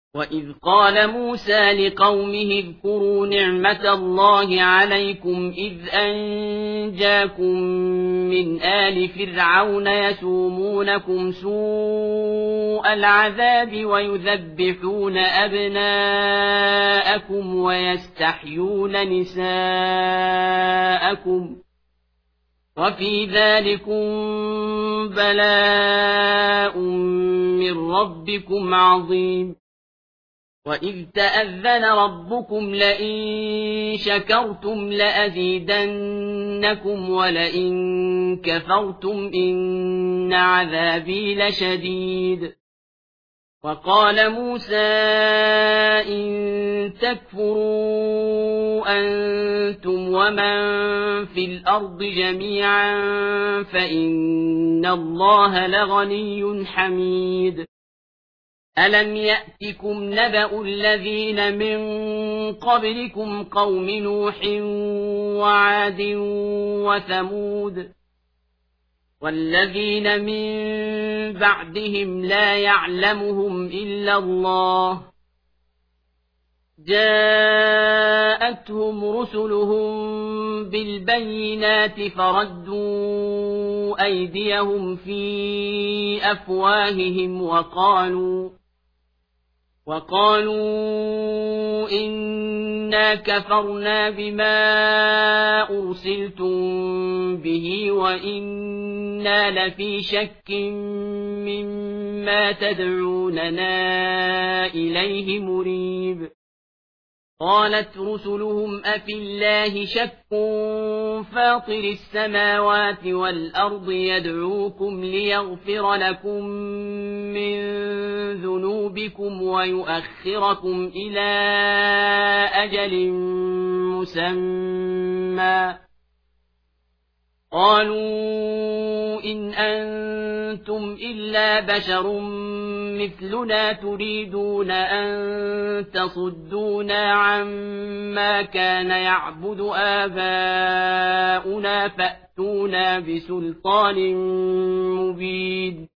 وإذ قال موسى لقومه اذكروا نعمة الله عليكم إذ أنجاكم من آل فرعون يسومونكم سوء العذاب ويذبحون أبناءكم ويستحيون نساءكم وفي ذلكم بلاء من ربكم عظيم وإذ تأذن ربكم لئن شكرتم لأزيدنكم ولئن كفرتم إن عذابي لشديد وقال موسى إن تكفروا أنتم ومن في الأرض جميعا فإن الله لغني حميد ألم يأتكم نبأ الذين من قبلكم قوم نوح وعاد وثمود والذين من بعدهم لا يعلمهم إلا الله جاءتهم رسلهم بالبينات فردوا أيديهم في أفواههم وقالوا إنا كفرنا بما أرسلتم به وإنا لفي شك مما تدعوننا إليه مريب قالت رسلهم أفي الله شك فاطر السماوات والأرض يدعوكم ليغفر لكم من ذنوبكم ويؤخركم إلى أجل مسمى قالوا إن أنتم إلا بشر مثلنا تريدون أن تصدونا عما كان يعبد آباؤنا فأتونا بسلطان مبين